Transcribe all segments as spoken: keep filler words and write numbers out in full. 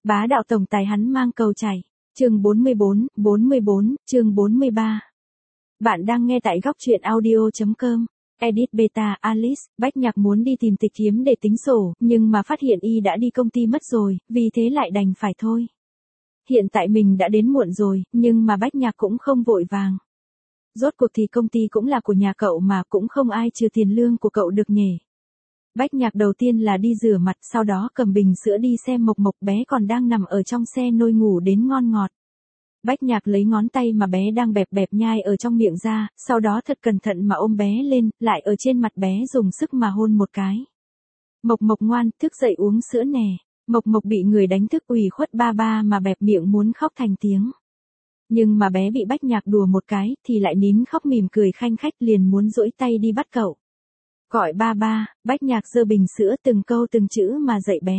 Bá đạo tổng tài hắn mang cầu chảy. Chương bốn mươi bốn, bốn mươi bốn, chương bốn mươi ba. Bạn đang nghe tại góc truyện audio chấm com. Edit beta Alice, Bách Nhạc muốn đi tìm Tịch Hiếm để tính sổ, nhưng mà phát hiện y đã đi công ty mất rồi, vì thế lại đành phải thôi. Hiện tại mình đã đến muộn rồi, nhưng mà Bách Nhạc cũng không vội vàng. Rốt cuộc thì công ty cũng là của nhà cậu mà, cũng không ai trừ tiền lương của cậu được nhỉ. Bách Nhạc đầu tiên là đi rửa mặt, sau đó cầm bình sữa đi xem Mộc Mộc, bé còn đang nằm ở trong xe nôi ngủ đến ngon ngọt. Bách Nhạc lấy ngón tay mà bé đang bẹp bẹp nhai ở trong miệng ra, sau đó thật cẩn thận mà ôm bé lên, lại ở trên mặt bé dùng sức mà hôn một cái. Mộc Mộc ngoan, thức dậy uống sữa nè. Mộc Mộc bị người đánh thức ủy khuất ba ba mà bẹp miệng muốn khóc thành tiếng. Nhưng mà bé bị Bách Nhạc đùa một cái, thì lại nín khóc mỉm cười khanh khách liền muốn duỗi tay đi bắt cậu. Gọi ba ba, Bách Nhạc giơ bình sữa từng câu từng chữ mà dạy bé.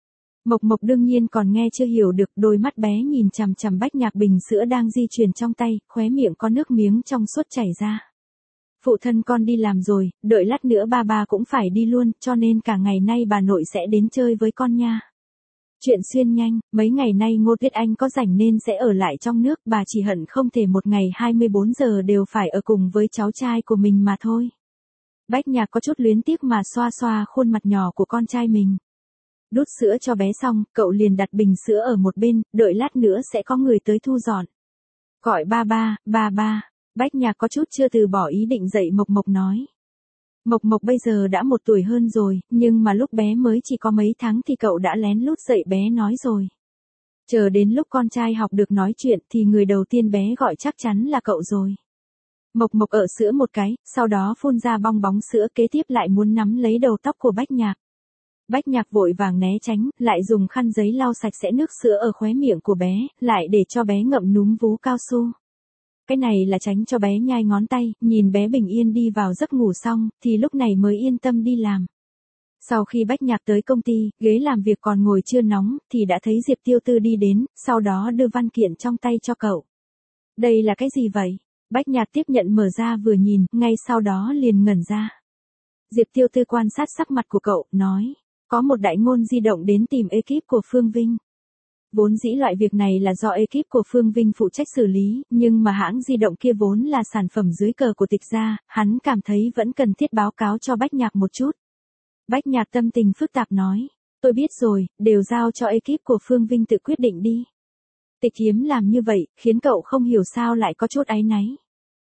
Mộc Mộc đương nhiên còn nghe chưa hiểu được, đôi mắt bé nhìn chằm chằm Bách Nhạc bình sữa đang di chuyển trong tay, khóe miệng có nước miếng trong suốt chảy ra. Phụ thân con đi làm rồi, đợi lát nữa ba ba cũng phải đi luôn, cho nên cả ngày nay bà nội sẽ đến chơi với con nha. Chuyện xuyên nhanh, mấy ngày nay Ngô Tuyết Anh có rảnh nên sẽ ở lại trong nước, bà chỉ hận không thể một ngày hai mươi bốn giờ đều phải ở cùng với cháu trai của mình mà thôi. Bách Nhạc có chút luyến tiếc mà xoa xoa khuôn mặt nhỏ của con trai mình. Đút sữa cho bé xong, cậu liền đặt bình sữa ở một bên, đợi lát nữa sẽ có người tới thu dọn. Gọi ba ba, ba ba, Bách Nhạc có chút chưa từ bỏ ý định dạy Mộc Mộc nói. Mộc Mộc bây giờ đã một tuổi hơn rồi, nhưng mà lúc bé mới chỉ có mấy tháng thì cậu đã lén lút dạy bé nói rồi. Chờ đến lúc con trai học được nói chuyện thì người đầu tiên bé gọi chắc chắn là cậu rồi. Mộc Mộc ở sữa một cái, sau đó phun ra bong bóng sữa, kế tiếp lại muốn nắm lấy đầu tóc của Bách Nhạc. Bách Nhạc vội vàng né tránh, lại dùng khăn giấy lau sạch sẽ nước sữa ở khóe miệng của bé, lại để cho bé ngậm núm vú cao su. Cái này là tránh cho bé nhai ngón tay, nhìn bé bình yên đi vào giấc ngủ xong, thì lúc này mới yên tâm đi làm. Sau khi Bách Nhạc tới công ty, ghế làm việc còn ngồi chưa nóng, thì đã thấy Diệp Tiêu Tư đi đến, sau đó đưa văn kiện trong tay cho cậu. Đây là cái gì vậy? Bách Nhạc tiếp nhận mở ra vừa nhìn, ngay sau đó liền ngẩn ra. Diệp Tiêu Tư quan sát sắc mặt của cậu, nói, có một đại ngôn di động đến tìm ekip của Phương Vinh. Vốn dĩ loại việc này là do ekip của Phương Vinh phụ trách xử lý, nhưng mà hãng di động kia vốn là sản phẩm dưới cờ của Tịch gia, hắn cảm thấy vẫn cần thiết báo cáo cho Bách Nhạc một chút. Bách Nhạc tâm tình phức tạp nói, tôi biết rồi, đều giao cho ekip của Phương Vinh tự quyết định đi. Tịch Hiếm làm như vậy, khiến cậu không hiểu sao lại có chút áy náy.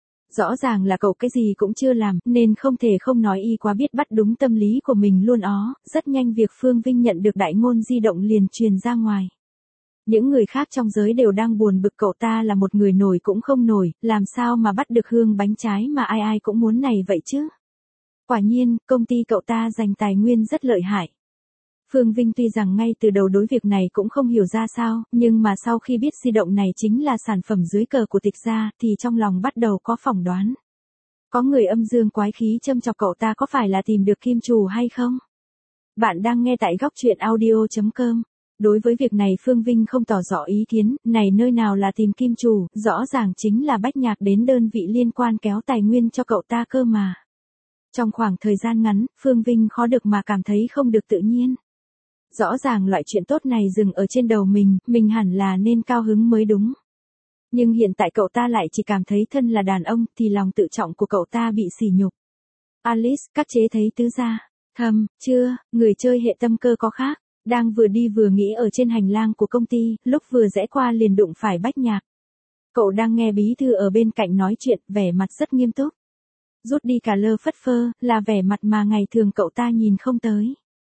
Rõ ràng là cậu cái gì cũng chưa làm, nên không thể không nói y quá biết bắt đúng tâm lý của mình luôn ó. Rất nhanh việc Phương Vinh nhận được đại ngôn di động liền truyền ra ngoài. Những người khác trong giới đều đang buồn bực cậu ta là một người nổi cũng không nổi, làm sao mà bắt được hương bánh trái mà ai ai cũng muốn này vậy chứ. Quả nhiên, công ty cậu ta dành tài nguyên rất lợi hại. Phương Vinh tuy rằng ngay từ đầu đối việc này cũng không hiểu ra sao, nhưng mà sau khi biết di động này chính là sản phẩm dưới cờ của Tịch gia, thì trong lòng bắt đầu có phỏng đoán. Có người âm dương quái khí châm chọc cậu ta có phải là tìm được kim chủ hay không? Bạn đang nghe tại góc truyện audio chấm com. Đối với việc này Phương Vinh không tỏ rõ ý kiến, này nơi nào là tìm kim chủ, rõ ràng chính là Bách Nhạc đến đơn vị liên quan kéo tài nguyên cho cậu ta cơ mà. Trong khoảng thời gian ngắn, Phương Vinh khó được mà cảm thấy không được tự nhiên. Rõ ràng loại chuyện tốt này dừng ở trên đầu mình, mình hẳn là nên cao hứng mới đúng. Nhưng hiện tại cậu ta lại chỉ cảm thấy thân là đàn ông, thì lòng tự trọng của cậu ta bị sỉ nhục. Alice, các chế thấy tứ gia. Thầm, chưa, người chơi hệ tâm cơ có khác. Đang vừa đi vừa nghĩ ở trên hành lang của công ty, lúc vừa rẽ qua liền đụng phải Bách Nhạc. Cậu đang nghe bí thư ở bên cạnh nói chuyện, vẻ mặt rất nghiêm túc. Rút đi cả lơ phất phơ, là vẻ mặt mà ngày thường cậu ta nhìn không tới.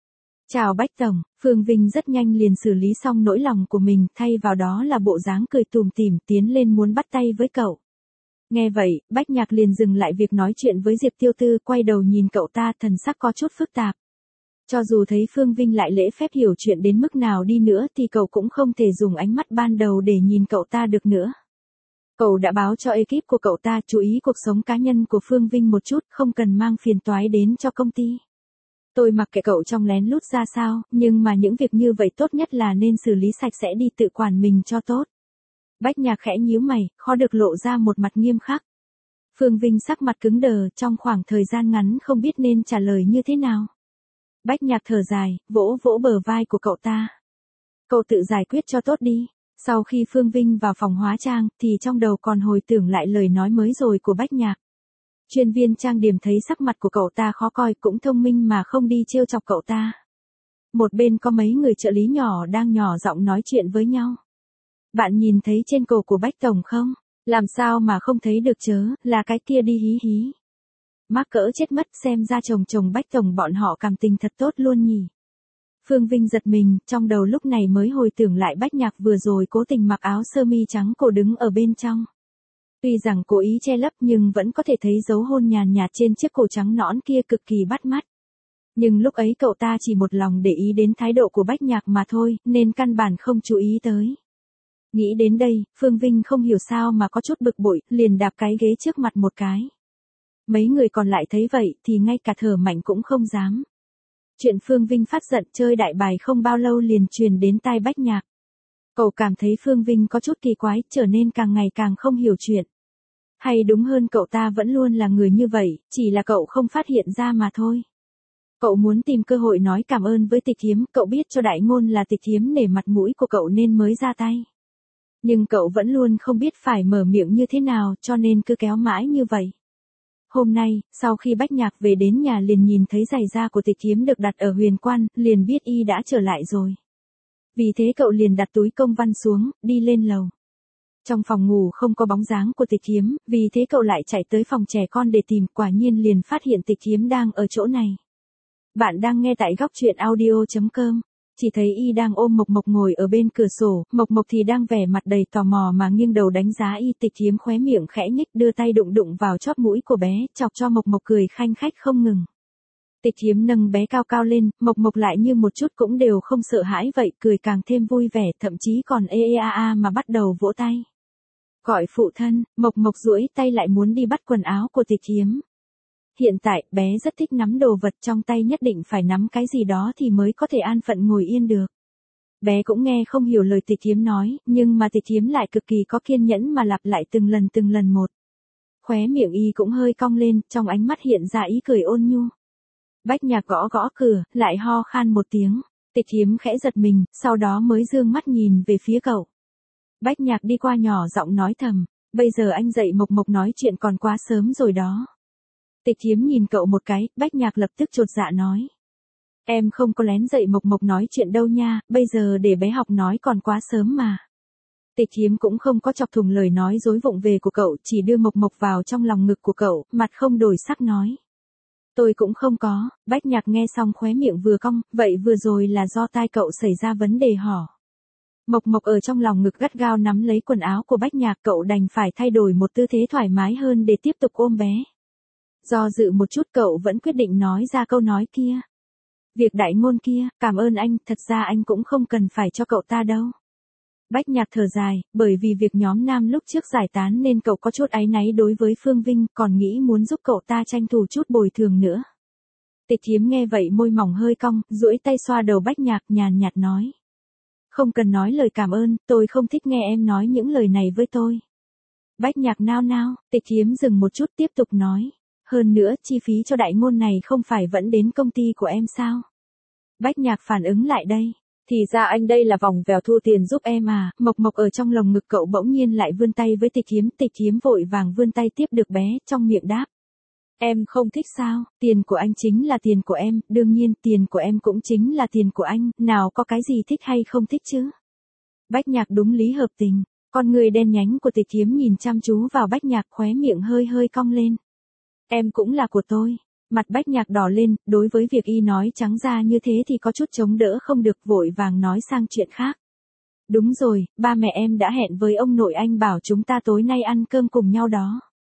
Chào Bách Tổng, Phương Vinh rất nhanh liền xử lý xong nỗi lòng của mình, thay vào đó là bộ dáng cười tủm tỉm tiến lên muốn bắt tay với cậu. Nghe vậy, Bách Nhạc liền dừng lại việc nói chuyện với Diệp Tiêu Tư, quay đầu nhìn cậu ta, thần sắc có chút phức tạp. Cho dù thấy Phương Vinh lại lễ phép hiểu chuyện đến mức nào đi nữa thì cậu cũng không thể dùng ánh mắt ban đầu để nhìn cậu ta được nữa. Cậu đã báo cho ekip của cậu ta chú ý cuộc sống cá nhân của Phương Vinh một chút, không cần mang phiền toái đến cho công ty. Tôi mặc kệ cậu trong lén lút ra sao, nhưng mà những việc như vậy tốt nhất là nên xử lý sạch sẽ đi, tự quản mình cho tốt. Bách Nhạc khẽ nhíu mày, khó được lộ ra một mặt nghiêm khắc. Phương Vinh sắc mặt cứng đờ, trong khoảng thời gian ngắn không biết nên trả lời như thế nào. Bách Nhạc thở dài, vỗ vỗ bờ vai của cậu ta. Cậu tự giải quyết cho tốt đi. Sau khi Phương Vinh vào phòng hóa trang, thì trong đầu còn hồi tưởng lại lời nói mới rồi của Bách Nhạc. Chuyên viên trang điểm thấy sắc mặt của cậu ta khó coi, cũng thông minh mà không đi trêu chọc cậu ta. Một bên có mấy người trợ lý nhỏ đang nhỏ giọng nói chuyện với nhau. Bạn nhìn thấy trên cổ của Bách Tổng không? Làm sao mà không thấy được chớ, là cái kia đi hí hí. Mắc cỡ chết mất, xem ra chồng chồng Bách Tổng bọn họ cảm tình thật tốt luôn nhỉ. Phương Vinh giật mình, trong đầu lúc này mới hồi tưởng lại Bách Nhạc vừa rồi cố tình mặc áo sơ mi trắng cổ đứng ở bên trong. Tuy rằng cố ý che lấp nhưng vẫn có thể thấy dấu hôn nhàn nhạt trên chiếc cổ trắng nõn kia cực kỳ bắt mắt. Nhưng lúc ấy cậu ta chỉ một lòng để ý đến thái độ của Bách Nhạc mà thôi, nên căn bản không chú ý tới. Nghĩ đến đây, Phương Vinh không hiểu sao mà có chút bực bội, liền đạp cái ghế trước mặt một cái. Mấy người còn lại thấy vậy thì ngay cả thở mạnh cũng không dám. Chuyện Phương Vinh phát giận chơi đại bài không bao lâu liền truyền đến tai Bách Nhạc. Cậu cảm thấy Phương Vinh có chút kỳ quái, trở nên càng ngày càng không hiểu chuyện. Hay đúng hơn cậu ta vẫn luôn là người như vậy, chỉ là cậu không phát hiện ra mà thôi. Cậu muốn tìm cơ hội nói cảm ơn với Tịch Thiếm, cậu biết cho Đại Ngôn là Tịch Thiếm nể mặt mũi của cậu nên mới ra tay. Nhưng cậu vẫn luôn không biết phải mở miệng như thế nào cho nên cứ kéo mãi như vậy. Hôm nay, sau khi Bách Nhạc về đến nhà liền nhìn thấy giày da của Tịch Thiếm được đặt ở Huyền Quan, liền biết y đã trở lại rồi. Vì thế cậu liền đặt túi công văn xuống, đi lên lầu. Trong phòng ngủ không có bóng dáng của Tịch Thiếm, vì thế cậu lại chạy tới phòng trẻ con để tìm, quả nhiên liền phát hiện Tịch Thiếm đang ở chỗ này. Bạn đang nghe tại góc truyện audio chấm com. Chỉ thấy y đang ôm Mộc Mộc ngồi ở bên cửa sổ, Mộc Mộc thì đang vẻ mặt đầy tò mò mà nghiêng đầu đánh giá y. Tịch Thiếm khóe miệng khẽ nhích, đưa tay đụng đụng vào chóp mũi của bé, chọc cho Mộc Mộc cười khanh khách không ngừng. Tịch Thiếm nâng bé cao cao lên, Mộc Mộc lại như một chút cũng đều không sợ hãi vậy, cười càng thêm vui vẻ, thậm chí còn ê ê a a mà bắt đầu vỗ tay. Gọi phụ thân, Mộc Mộc duỗi tay lại muốn đi bắt quần áo của Tịch Thiếm. Hiện tại, bé rất thích nắm đồ vật trong tay, nhất định phải nắm cái gì đó thì mới có thể an phận ngồi yên được. Bé cũng nghe không hiểu lời Tịch Thiếm nói, nhưng mà Tịch Thiếm lại cực kỳ có kiên nhẫn mà lặp lại từng lần từng lần một. Khóe miệng y cũng hơi cong lên, trong ánh mắt hiện ra ý cười ôn nhu. Bách Nhạc gõ gõ cửa, lại ho khan một tiếng. Tịch Thiếm khẽ giật mình, sau đó mới dương mắt nhìn về phía cậu. Bách Nhạc đi qua nhỏ giọng nói thầm, bây giờ anh dạy Mộc Mộc nói chuyện còn quá sớm rồi đó. Tịch Thiếm nhìn cậu một cái, Bách Nhạc lập tức chột dạ nói. Em không có lén dạy Mộc Mộc nói chuyện đâu nha, bây giờ để bé học nói còn quá sớm mà. Tịch Thiếm cũng không có chọc thủng lời nói dối vụng về của cậu, chỉ đưa Mộc Mộc vào trong lòng ngực của cậu, mặt không đổi sắc nói. Tôi cũng không có. Bách Nhạc nghe xong khóe miệng vừa cong, vậy vừa rồi là do tai cậu xảy ra vấn đề hả? Mộc Mộc ở trong lòng ngực gắt gao nắm lấy quần áo của Bách Nhạc, cậu đành phải thay đổi một tư thế thoải mái hơn để tiếp tục ôm bé. Do dự một chút cậu vẫn quyết định nói ra câu nói kia. Việc Đại Ngôn kia, cảm ơn anh, thật ra anh cũng không cần phải cho cậu ta đâu. Bách Nhạc thở dài, bởi vì việc nhóm nam lúc trước giải tán nên cậu có chút áy náy đối với Phương Vinh, còn nghĩ muốn giúp cậu ta tranh thủ chút bồi thường nữa. Tịch Thiếm nghe vậy môi mỏng hơi cong, duỗi tay xoa đầu Bách Nhạc, nhàn nhạt nói. Không cần nói lời cảm ơn, tôi không thích nghe em nói những lời này với tôi. Bách Nhạc nao nao, Tịch Thiếm dừng một chút tiếp tục nói. Hơn nữa, chi phí cho Đại Ngôn này không phải vẫn đến công ty của em sao? Bách Nhạc phản ứng lại đây. Thì ra anh đây là vòng vèo thu tiền giúp em à. Mộc Mộc ở trong lồng ngực cậu bỗng nhiên lại vươn tay với Tịch Thiếm. Tịch Thiếm vội vàng vươn tay tiếp được bé, trong miệng đáp. Em không thích sao? Tiền của anh chính là tiền của em, đương nhiên tiền của em cũng chính là tiền của anh, nào có cái gì thích hay không thích chứ? Bách Nhạc đúng lý hợp tình. Con người đen nhánh của Tịch Thiếm nhìn chăm chú vào Bách Nhạc, khóe miệng hơi hơi cong lên. Em cũng là của tôi. Mặt Bách Nhạc đỏ lên, đối với việc y nói trắng ra như thế thì có chút chống đỡ không được, vội vàng nói sang chuyện khác. Đúng rồi, ba mẹ em đã hẹn với ông nội anh bảo chúng ta tối nay ăn cơm cùng nhau đó.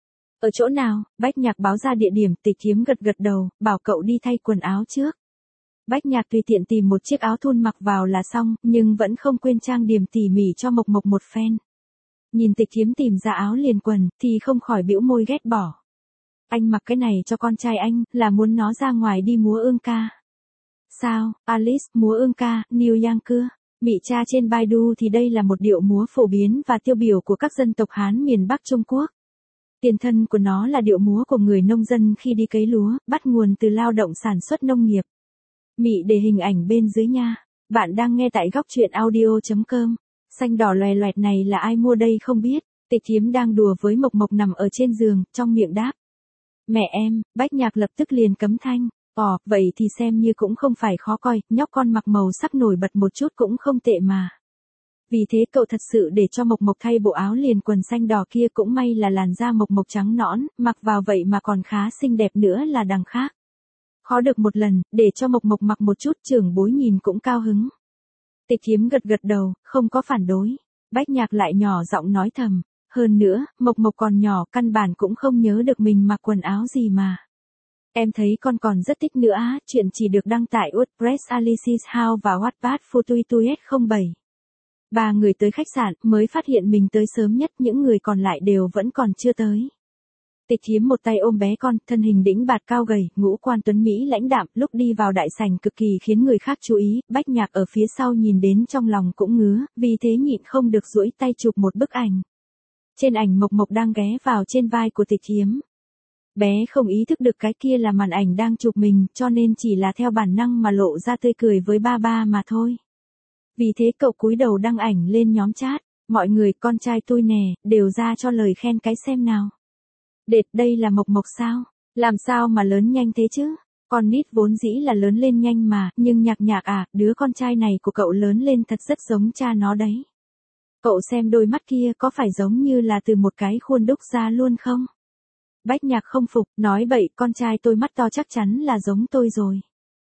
Ở chỗ nào? Bách Nhạc báo ra địa điểm. Tịch Thiếm gật gật đầu, bảo cậu đi thay quần áo trước. Bách Nhạc tùy tiện tìm một chiếc áo thun mặc vào là xong, nhưng vẫn không quên trang điểm tỉ mỉ cho Mộc Mộc một phen. Nhìn Tịch Thiếm tìm ra áo liền quần, thì không khỏi bĩu môi ghét bỏ. Anh mặc cái này cho con trai anh, là muốn nó ra ngoài đi múa ương ca. Sao, Alice, múa ương ca, New Yang cưa. Mị tra trên Baidu thì đây là một điệu múa phổ biến và tiêu biểu của các dân tộc Hán miền Bắc Trung Quốc. Tiền thân của nó là điệu múa của người nông dân khi đi cấy lúa, bắt nguồn từ lao động sản xuất nông nghiệp. Mị để hình ảnh bên dưới nha. Bạn đang nghe tại góc chuyện audio chấm com. Xanh đỏ loè loẹt này là ai mua đây không biết. Tịch Thiếm đang đùa với Mộc Mộc nằm ở trên giường, trong miệng đáp. Mẹ em, Bách Nhạc lập tức liền cấm thanh. Ồ, vậy thì xem như cũng không phải khó coi, nhóc con mặc màu sắc nổi bật một chút cũng không tệ mà. Vì thế cậu thật sự để cho Mộc Mộc thay bộ áo liền quần xanh đỏ kia, cũng may là làn da Mộc Mộc trắng nõn, mặc vào vậy mà còn khá xinh đẹp nữa là đằng khác. Khó được một lần, để cho Mộc Mộc mặc một chút, trưởng bối nhìn cũng cao hứng. Tịch Thiếm gật gật đầu, không có phản đối. Bách Nhạc lại nhỏ giọng nói thầm. Hơn nữa, Mộc Mộc còn nhỏ, căn bản cũng không nhớ được mình mặc quần áo gì mà. Em thấy con còn rất thích nữa á, chuyện chỉ được đăng tải WordPress Alice's House và Wattpad Futuituet không bảy. Ba người tới khách sạn, mới phát hiện mình tới sớm nhất, những người còn lại đều vẫn còn chưa tới. Tịch Thiếm một tay ôm bé con, thân hình đĩnh bạt cao gầy, ngũ quan tuấn Mỹ lãnh đạm, lúc đi vào đại sảnh cực kỳ khiến người khác chú ý. Bách Nhạc ở phía sau nhìn đến trong lòng cũng ngứa, vì thế nhịn không được duỗi tay chụp một bức ảnh. Trên ảnh Mộc Mộc đang ghé vào trên vai của Tịch Thiếm. Bé không ý thức được cái kia là màn ảnh đang chụp mình, cho nên chỉ là theo bản năng mà lộ ra tươi cười với ba ba mà thôi. Vì thế cậu cúi đầu đăng ảnh lên nhóm chat. Mọi người, con trai tôi nè, đều ra cho lời khen cái xem nào. Đệt, đây là Mộc Mộc sao? Làm sao mà lớn nhanh thế chứ? Con nít vốn dĩ là lớn lên nhanh mà, nhưng Nhạc Nhạc à, đứa con trai này của cậu lớn lên thật rất giống cha nó đấy. Cậu xem đôi mắt kia có phải giống như là từ một cái khuôn đúc ra luôn không? Bách Nhạc không phục, nói bậy, con trai tôi mắt to chắc chắn là giống tôi rồi.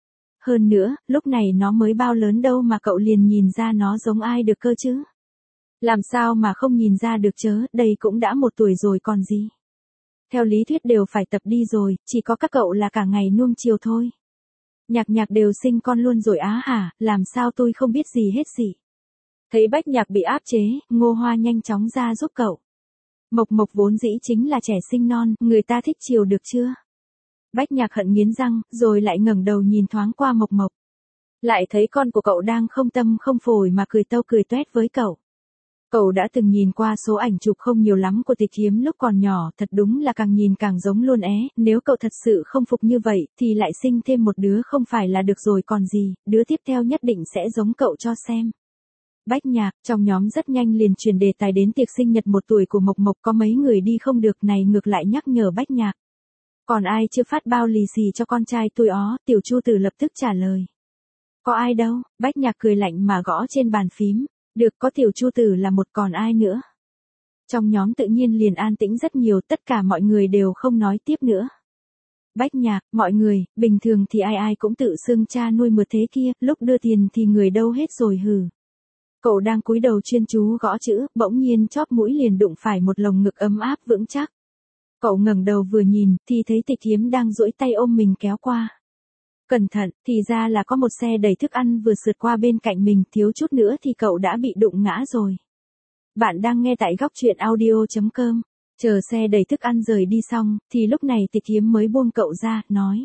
Hơn nữa, lúc này nó mới bao lớn đâu mà cậu liền nhìn ra nó giống ai được cơ chứ? Làm sao mà không nhìn ra được chớ, đây cũng đã một tuổi rồi còn gì. Theo lý thuyết đều phải tập đi rồi, chỉ có các cậu là cả ngày nuông chiều thôi. Nhạc Nhạc đều sinh con luôn rồi á hả, làm sao tôi không biết gì hết gì. Thấy Bách Nhạc bị áp chế, Ngô Hoa nhanh chóng ra giúp cậu. Mộc Mộc vốn dĩ chính là trẻ sinh non, người ta thích chiều được chưa? Bách Nhạc hận nghiến răng, rồi lại ngẩng đầu nhìn thoáng qua Mộc Mộc. Lại thấy con của cậu đang không tâm không phổi mà cười tâu cười toét với cậu. Cậu đã từng nhìn qua số ảnh chụp không nhiều lắm của Tịch Thiếm lúc còn nhỏ, thật đúng là càng nhìn càng giống luôn é, nếu cậu thật sự không phục như vậy, thì lại sinh thêm một đứa không phải là được rồi còn gì, đứa tiếp theo nhất định sẽ giống cậu cho xem. Bách Nhạc, trong nhóm rất nhanh liền truyền đề tài đến tiệc sinh nhật một tuổi của Mộc Mộc, có mấy người đi không được này ngược lại nhắc nhở Bách Nhạc. Còn ai chưa phát bao lì xì cho con trai tôi ó, Tiểu Chu Tử lập tức trả lời. Có ai đâu, Bách Nhạc cười lạnh mà gõ trên bàn phím. Được, có Tiểu Chu Tử là một, còn ai nữa. Trong nhóm tự nhiên liền an tĩnh rất nhiều, tất cả mọi người đều không nói tiếp nữa. Bách Nhạc, mọi người, bình thường thì ai ai cũng tự xưng cha nuôi mượt thế kia, lúc đưa tiền thì người đâu hết rồi hừ. Cậu đang cúi đầu chuyên chú gõ chữ, bỗng nhiên chóp mũi liền đụng phải một lồng ngực ấm áp vững chắc. Cậu ngẩng đầu vừa nhìn, thì thấy Tịch Thiếm đang duỗi tay ôm mình kéo qua. Cẩn thận, thì ra là có một xe đầy thức ăn vừa sượt qua bên cạnh mình, thiếu chút nữa thì cậu đã bị đụng ngã rồi. Bạn đang nghe tại góc chuyện audio chấm com. Chờ xe đầy thức ăn rời đi xong, thì lúc này Tịch Thiếm mới buông cậu ra, nói.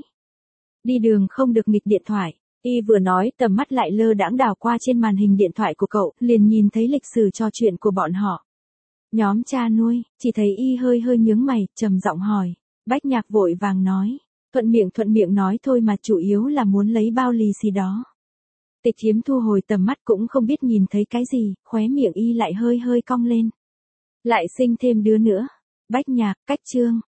Đi đường không được nghịch điện thoại. Y vừa nói, tầm mắt lại lơ đãng đảo qua trên màn hình điện thoại của cậu, liền nhìn thấy lịch sử trò chuyện của bọn họ. Nhóm cha nuôi, chỉ thấy Y hơi hơi nhướng mày, trầm giọng hỏi. Bách Nhạc vội vàng nói. Thuận miệng thuận miệng nói thôi mà, chủ yếu là muốn lấy bao lì xì đó. Tịch Thiếm thu hồi tầm mắt cũng không biết nhìn thấy cái gì, khóe miệng Y lại hơi hơi cong lên. Lại sinh thêm đứa nữa. Bách Nhạc, cách chương.